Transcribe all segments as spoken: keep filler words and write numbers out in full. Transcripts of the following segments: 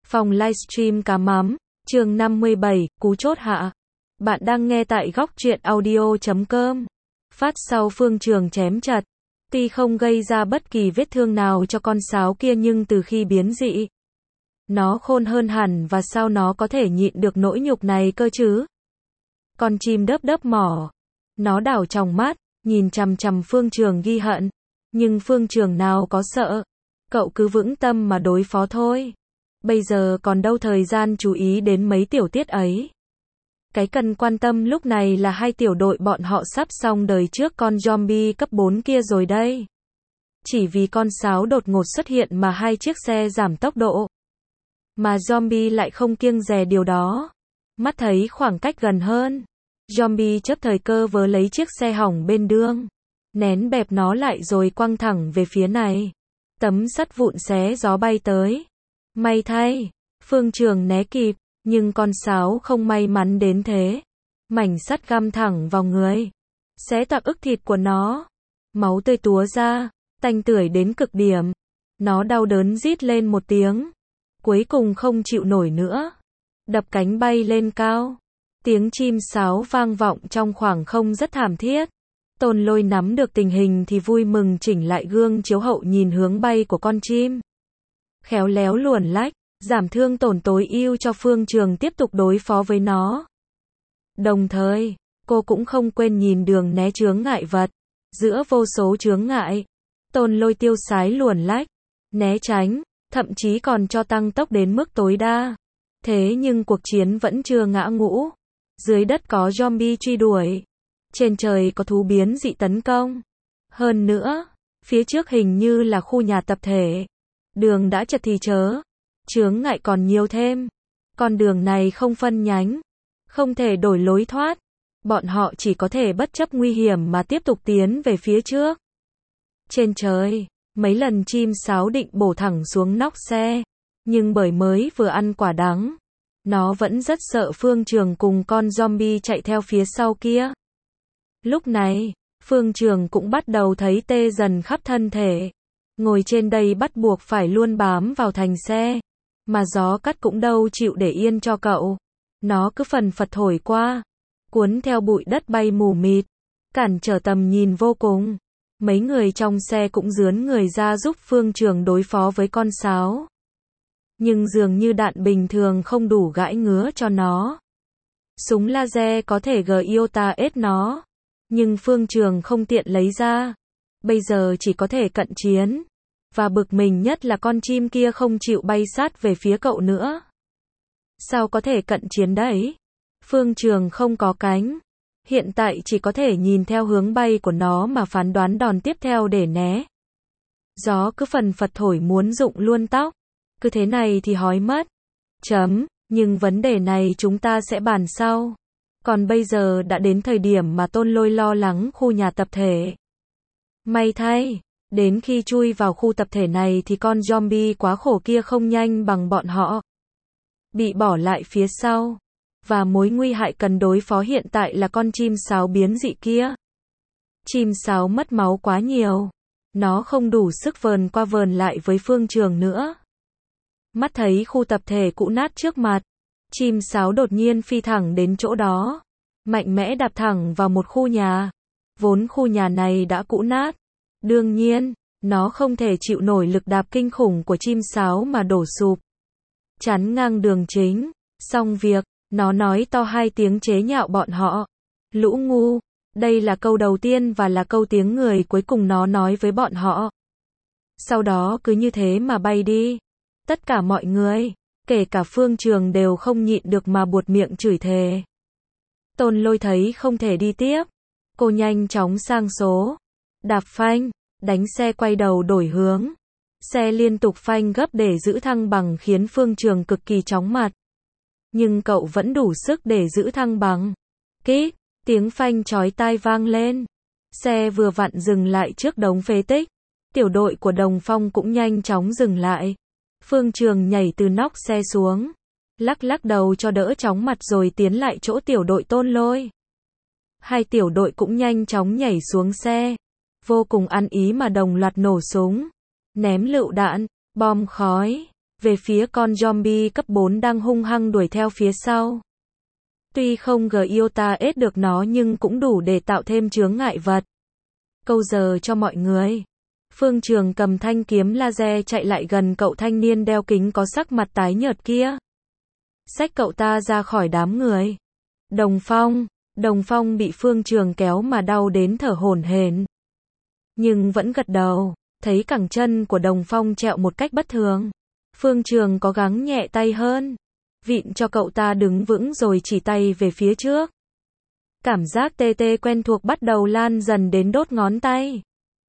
Phòng livestream cá mắm, chương năm mươi bảy, cú chốt hạ. Bạn đang nghe tại góc truyện audio chấm com. Phát sau Phương Trường chém chặt. Tuy không gây ra bất kỳ vết thương nào cho con sáo kia nhưng từ khi biến dị, nó khôn hơn hẳn và sao nó có thể nhịn được nỗi nhục này cơ chứ? Con chim đớp đớp mỏ. Nó đảo tròng mắt, nhìn chằm chằm Phương Trường ghi hận. Nhưng Phương Trường nào có sợ. Cậu cứ vững tâm mà đối phó thôi. Bây giờ còn đâu thời gian chú ý đến mấy tiểu tiết ấy. Cái cần quan tâm lúc này là hai tiểu đội bọn họ sắp xong đời trước con zombie cấp bốn kia rồi đây. Chỉ vì con sáo đột ngột xuất hiện mà hai chiếc xe giảm tốc độ. Mà zombie lại không kiêng dè điều đó. Mắt thấy khoảng cách gần hơn. Zombie chấp thời cơ vớ lấy chiếc xe hỏng bên đường. Nén bẹp nó lại rồi quăng thẳng về phía này. Tấm sắt vụn xé gió bay tới. May thay, Phương Trường né kịp, nhưng con sáo không may mắn đến thế. Mảnh sắt găm thẳng vào người, xé toạc ức thịt của nó. Máu tươi túa ra, tanh tưởi đến cực điểm. Nó đau đớn rít lên một tiếng. Cuối cùng không chịu nổi nữa. Đập cánh bay lên cao. Tiếng chim sáo vang vọng trong khoảng không rất thảm thiết. Tôn Lôi nắm được tình hình thì vui mừng chỉnh lại gương chiếu hậu nhìn hướng bay của con chim. Khéo léo luồn lách, giảm thương tổn tối ưu cho Phương Trường tiếp tục đối phó với nó. Đồng thời, cô cũng không quên nhìn đường né chướng ngại vật. Giữa vô số chướng ngại, Tôn Lôi tiêu sái luồn lách, né tránh, thậm chí còn cho tăng tốc đến mức tối đa. Thế nhưng cuộc chiến vẫn chưa ngã ngũ. Dưới đất có zombie truy đuổi. Trên trời có thú biến dị tấn công. Hơn nữa, phía trước hình như là khu nhà tập thể. Đường đã chật thì chớ. Chướng ngại còn nhiều thêm. Con đường này không phân nhánh. Không thể đổi lối thoát. Bọn họ chỉ có thể bất chấp nguy hiểm mà tiếp tục tiến về phía trước. Trên trời, mấy lần chim sáo định bổ thẳng xuống nóc xe. Nhưng bởi mới vừa ăn quả đắng. Nó vẫn rất sợ Phương Trường cùng con zombie chạy theo phía sau kia. Lúc này, Phương Trường cũng bắt đầu thấy tê dần khắp thân thể. Ngồi trên đây bắt buộc phải luôn bám vào thành xe. Mà gió cắt cũng đâu chịu để yên cho cậu. Nó cứ phần phật thổi qua. Cuốn theo bụi đất bay mù mịt. Cản trở tầm nhìn vô cùng. Mấy người trong xe cũng rướn người ra giúp Phương Trường đối phó với con sáo. Nhưng dường như đạn bình thường không đủ gãi ngứa cho nó. Súng laser có thể giota ết nó. Nhưng Phương Trường không tiện lấy ra. Bây giờ chỉ có thể cận chiến. Và bực mình nhất là con chim kia không chịu bay sát về phía cậu nữa. Sao có thể cận chiến đấy? Phương Trường không có cánh. Hiện tại chỉ có thể nhìn theo hướng bay của nó mà phán đoán đòn tiếp theo để né. Gió cứ phần phật thổi muốn rụng luôn tóc. Cứ thế này thì hói mất. Chấm, nhưng vấn đề này chúng ta sẽ bàn sau. Còn bây giờ đã đến thời điểm mà Tôn Lôi lo lắng khu nhà tập thể. May thay, đến khi chui vào khu tập thể này thì con zombie quá khổ kia không nhanh bằng bọn họ. Bị bỏ lại phía sau. Và mối nguy hại cần đối phó hiện tại là con chim sáo biến dị kia. Chim sáo mất máu quá nhiều. Nó không đủ sức vờn qua vờn lại với Phương Trường nữa. Mắt thấy khu tập thể cũ nát trước mặt. Chim sáo đột nhiên phi thẳng đến chỗ đó. Mạnh mẽ đạp thẳng vào một khu nhà. Vốn khu nhà này đã cũ nát. Đương nhiên, nó không thể chịu nổi lực đạp kinh khủng của chim sáo mà đổ sụp. Chắn ngang đường chính. Xong việc, nó nói to hai tiếng chế nhạo bọn họ. Lũ ngu. Đây là câu đầu tiên và là câu tiếng người cuối cùng nó nói với bọn họ. Sau đó cứ như thế mà bay đi. Tất cả mọi người, kể cả Phương Trường đều không nhịn được mà buột miệng chửi thề. Tôn Lôi thấy không thể đi tiếp. Cô nhanh chóng sang số. Đạp phanh, đánh xe quay đầu đổi hướng. Xe liên tục phanh gấp để giữ thăng bằng khiến Phương Trường cực kỳ chóng mặt. Nhưng cậu vẫn đủ sức để giữ thăng bằng. Kít, tiếng phanh chói tai vang lên. Xe vừa vặn dừng lại trước đống phế tích. Tiểu đội của Đồng Phong cũng nhanh chóng dừng lại. Phương Trường nhảy từ nóc xe xuống. Lắc lắc đầu cho đỡ chóng mặt rồi tiến lại chỗ tiểu đội Tôn Lôi. Hai tiểu đội cũng nhanh chóng nhảy xuống xe. Vô cùng ăn ý mà đồng loạt nổ súng. Ném lựu đạn, bom khói. về phía con zombie cấp bốn đang hung hăng đuổi theo phía sau. Tuy không Giota ết được nó nhưng cũng đủ để tạo thêm chướng ngại vật. Câu giờ cho mọi người. Phương Trường cầm thanh kiếm laser chạy lại gần cậu thanh niên đeo kính có sắc mặt tái nhợt kia. Xách cậu ta ra khỏi đám người. Đồng Phong, Đồng Phong bị Phương Trường kéo mà đau đến thở hổn hển. Nhưng vẫn gật đầu, thấy cẳng chân của Đồng Phong trẹo một cách bất thường. Phương Trường có gắng nhẹ tay hơn, vịn cho cậu ta đứng vững rồi chỉ tay về phía trước. Cảm giác tê tê quen thuộc bắt đầu lan dần đến đốt ngón tay.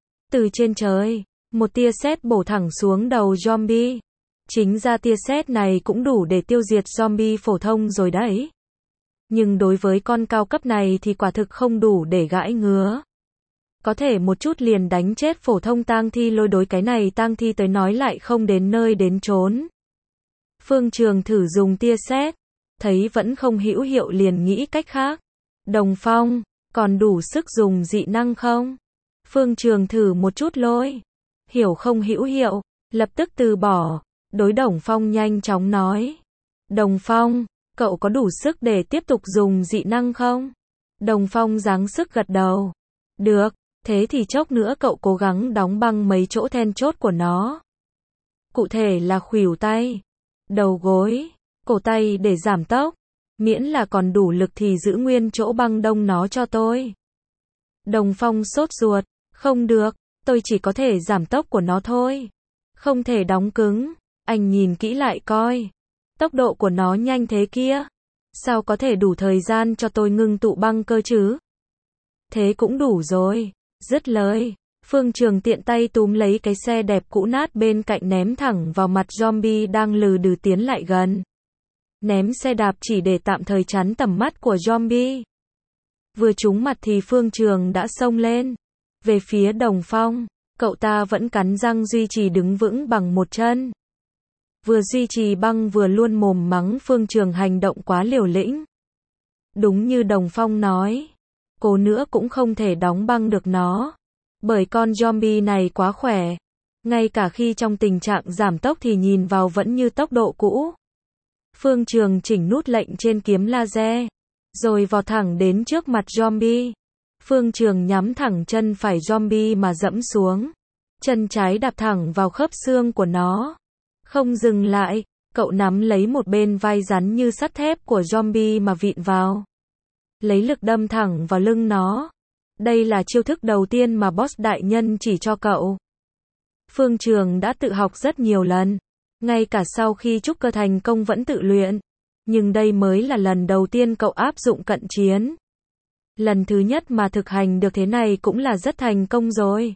Từ trên trời, một tia sét bổ thẳng xuống đầu zombie. Chính ra tia sét này cũng đủ để tiêu diệt zombie phổ thông rồi đấy. Nhưng đối với con cao cấp này thì quả thực không đủ để gãi ngứa. Có thể một chút liền đánh chết phổ thông tang thi, lôi đối cái này tang thi tới nói lại không đến nơi đến chốn. Phương Trường thử dùng tia sét, thấy vẫn không hữu hiệu liền nghĩ cách khác. Đồng Phong, còn đủ sức dùng dị năng không? Phương Trường thử một chút lôi, hiểu không hữu hiệu, lập tức từ bỏ. Đối Đồng Phong nhanh chóng nói. Đồng Phong, cậu có đủ sức để tiếp tục dùng dị năng không? Đồng Phong giáng sức gật đầu. Được, thế thì chốc nữa cậu cố gắng đóng băng mấy chỗ then chốt của nó. Cụ thể là khuỷu tay, đầu gối, cổ tay để giảm tốc. Miễn là còn đủ lực thì giữ nguyên chỗ băng đông nó cho tôi. Đồng Phong sốt ruột. Không được, tôi chỉ có thể giảm tốc của nó thôi. Không thể đóng cứng. Anh nhìn kỹ lại coi. Tốc độ của nó nhanh thế kia. Sao có thể đủ thời gian cho tôi ngưng tụ băng cơ chứ? Thế cũng đủ rồi. Dứt lời, Phương Trường tiện tay túm lấy cái xe đẹp cũ nát bên cạnh ném thẳng vào mặt zombie đang lừ đừ tiến lại gần. Ném xe đạp chỉ để tạm thời chắn tầm mắt của zombie. Vừa trúng mặt thì Phương Trường đã xông lên. Về phía Đồng Phong, cậu ta vẫn cắn răng duy trì đứng vững bằng một chân. Vừa duy trì băng vừa luôn mồm mắng Phương Trường hành động quá liều lĩnh. Đúng như Đồng Phong nói, cố nữa cũng không thể đóng băng được nó. Bởi con zombie này quá khỏe. Ngay cả khi trong tình trạng giảm tốc thì nhìn vào vẫn như tốc độ cũ. Phương Trường chỉnh nút lệnh trên kiếm laser, rồi vọt thẳng đến trước mặt zombie. Phương Trường nhắm thẳng chân phải zombie mà dẫm xuống. Chân trái đạp thẳng vào khớp xương của nó. Không dừng lại, cậu nắm lấy một bên vai rắn như sắt thép của zombie mà vịn vào. Lấy lực đâm thẳng vào lưng nó. Đây là chiêu thức đầu tiên mà boss đại nhân chỉ cho cậu. Phương Trường đã tự học rất nhiều lần. Ngay cả sau khi trúc cơ thành công vẫn tự luyện. Nhưng đây mới là lần đầu tiên cậu áp dụng cận chiến. Lần thứ nhất mà thực hành được thế này cũng là rất thành công rồi.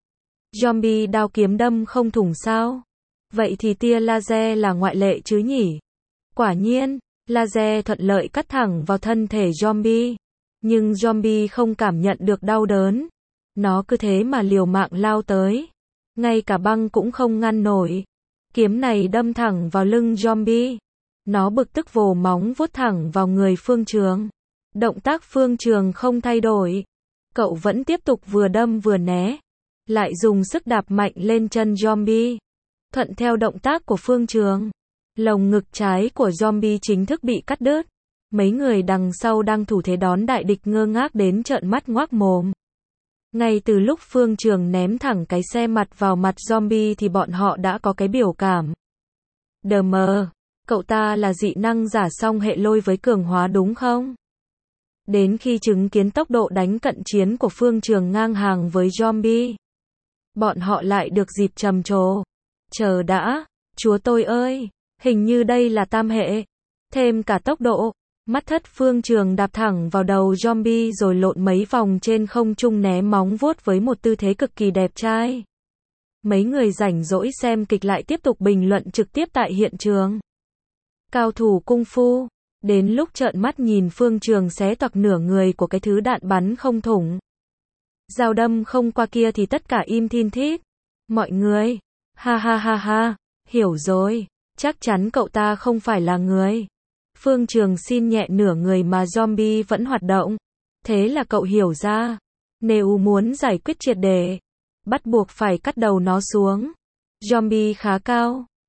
Zombie đao kiếm đâm không thủng sao? Vậy thì tia laser là ngoại lệ chứ nhỉ? Quả nhiên, laser thuận lợi cắt thẳng vào thân thể zombie. Nhưng zombie không cảm nhận được đau đớn. Nó cứ thế mà liều mạng lao tới. Ngay cả băng cũng không ngăn nổi. Kiếm này đâm thẳng vào lưng zombie. Nó bực tức vồ móng vuốt thẳng vào người Phương Trường. Động tác Phương Trường không thay đổi. Cậu vẫn tiếp tục vừa đâm vừa né. Lại dùng sức đạp mạnh lên chân zombie. Thuận theo động tác của Phương Trường, lồng ngực trái của zombie chính thức bị cắt đứt. Mấy người đằng sau đang thủ thế đón đại địch ngơ ngác đến trợn mắt ngoác mồm. Ngay từ lúc Phương Trường ném thẳng cái xe mặt vào mặt zombie thì bọn họ đã có cái biểu cảm. Đờ mờ, cậu ta là dị năng giả song hệ lôi với cường hóa đúng không? Đến khi chứng kiến tốc độ đánh cận chiến của Phương Trường ngang hàng với zombie, bọn họ lại được dịp trầm trồ. Chờ đã, chúa tôi ơi, hình như đây là tam hệ. Thêm cả tốc độ, mắt thất Phương Trường đạp thẳng vào đầu zombie rồi lộn mấy vòng trên không trung né móng vuốt với một tư thế cực kỳ đẹp trai. Mấy người rảnh rỗi xem kịch lại tiếp tục bình luận trực tiếp tại hiện trường. Cao thủ cung phu, đến lúc trợn mắt nhìn Phương Trường xé toạc nửa người của cái thứ đạn bắn không thủng. Dao đâm không qua kia thì tất cả im thin thít. Mọi người, ha ha ha ha, hiểu rồi, chắc chắn cậu ta không phải là người. Phương Trường xin nhẹ nửa người mà zombie vẫn hoạt động. Thế là cậu hiểu ra, nếu muốn giải quyết triệt để, bắt buộc phải cắt đầu nó xuống. Zombie khá cao,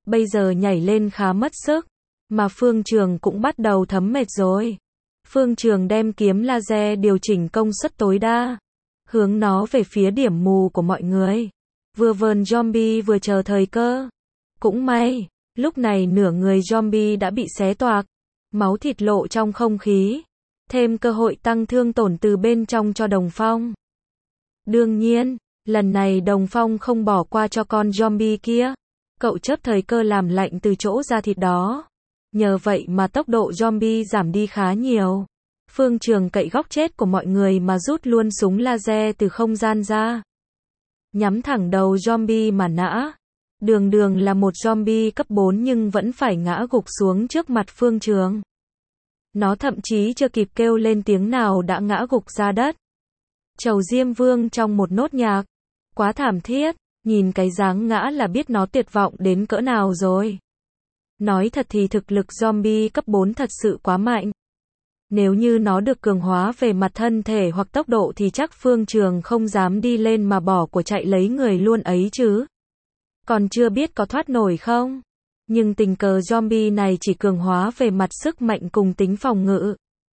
bây giờ nhảy lên khá mất sức, mà Phương Trường cũng bắt đầu thấm mệt rồi. Phương Trường đem kiếm laser điều chỉnh công suất tối đa, hướng nó về phía điểm mù của mọi người. Vừa vờn zombie vừa chờ thời cơ. Cũng may, lúc này nửa người zombie đã bị xé toạc, máu thịt lộ trong không khí, thêm cơ hội tăng thương tổn từ bên trong cho Đồng Phong. Đương nhiên, lần này Đồng Phong không bỏ qua cho con zombie kia. Cậu chớp thời cơ làm lạnh từ chỗ da thịt đó. Nhờ vậy mà tốc độ zombie giảm đi khá nhiều. Phương Trường cậy góc chết của mọi người mà rút luôn súng laser từ không gian ra, nhắm thẳng đầu zombie mà nã. Đường đường là một zombie cấp bốn nhưng vẫn phải ngã gục xuống trước mặt Phương Trường. Nó thậm chí chưa kịp kêu lên tiếng nào đã ngã gục ra đất. Trầu Diêm Vương trong một nốt nhạc. Quá thảm thiết, nhìn cái dáng ngã là biết nó tuyệt vọng đến cỡ nào rồi. Nói thật thì thực lực zombie cấp bốn thật sự quá mạnh. Nếu như nó được cường hóa về mặt thân thể hoặc tốc độ thì chắc Phương Trường không dám đi lên mà bỏ của chạy lấy người luôn ấy chứ. Còn chưa biết có thoát nổi không? Nhưng tình cờ zombie này chỉ cường hóa về mặt sức mạnh cùng tính phòng ngự.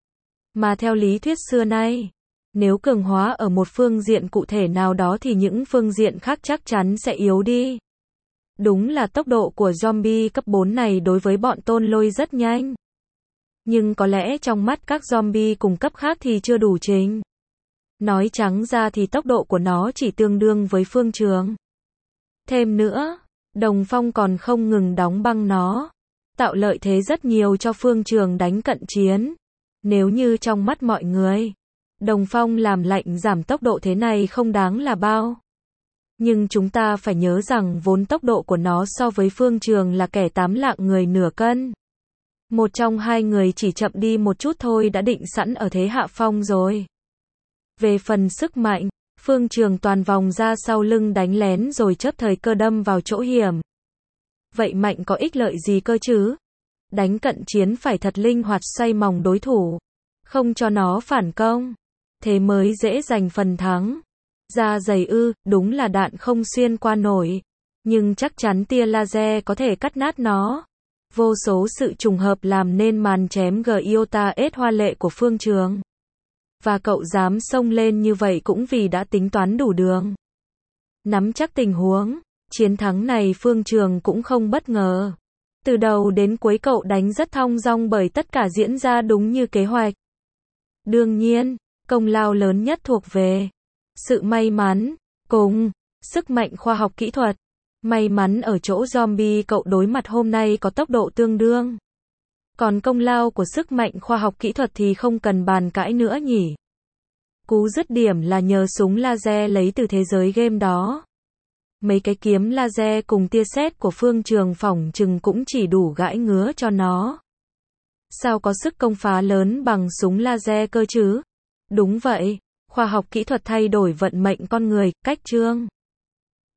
Mà theo lý thuyết xưa nay, nếu cường hóa ở một phương diện cụ thể nào đó thì những phương diện khác chắc chắn sẽ yếu đi. Đúng là tốc độ của zombie cấp bốn này đối với bọn Tôn Lôi rất nhanh. Nhưng có lẽ trong mắt các zombie cùng cấp khác thì chưa đủ trình. Nói trắng ra thì tốc độ của nó chỉ tương đương với Phương Trường. Thêm nữa, Đồng Phong còn không ngừng đóng băng nó, tạo lợi thế rất nhiều cho Phương Trường đánh cận chiến. Nếu như trong mắt mọi người, Đồng Phong làm lạnh giảm tốc độ thế này không đáng là bao. Nhưng chúng ta phải nhớ rằng vốn tốc độ của nó so với Phương Trường là kẻ tám lạng người nửa cân. Một trong hai người chỉ chậm đi một chút thôi đã định sẵn ở thế hạ phong rồi. Về phần sức mạnh, Phương Trường toàn vòng ra sau lưng đánh lén rồi chớp thời cơ đâm vào chỗ hiểm. Vậy mạnh có ích lợi gì cơ chứ? Đánh cận chiến phải thật linh hoạt xoay mòng đối thủ, không cho nó phản công, thế mới dễ giành phần thắng. Da dày ư, đúng là đạn không xuyên qua nổi, nhưng chắc chắn tia laser có thể cắt nát nó. Vô số sự trùng hợp làm nên màn chém Giota S hoa lệ của Phương Trường. Và cậu dám xông lên như vậy cũng vì đã tính toán đủ đường. Nắm chắc tình huống, chiến thắng này Phương Trường cũng không bất ngờ. Từ đầu đến cuối cậu đánh rất thong dong bởi tất cả diễn ra đúng như kế hoạch. Đương nhiên, công lao lớn nhất thuộc về sự may mắn, cùng sức mạnh khoa học kỹ thuật. May mắn ở chỗ zombie cậu đối mặt hôm nay có tốc độ tương đương. Còn công lao của sức mạnh khoa học kỹ thuật thì không cần bàn cãi nữa nhỉ. Cú dứt điểm là nhờ súng laser lấy từ thế giới game đó. Mấy cái kiếm laser cùng tia sét của Phương Trường phỏng chừng cũng chỉ đủ gãi ngứa cho nó. Sao có sức công phá lớn bằng súng laser cơ chứ? Đúng vậy, khoa học kỹ thuật thay đổi vận mệnh con người, cách chương.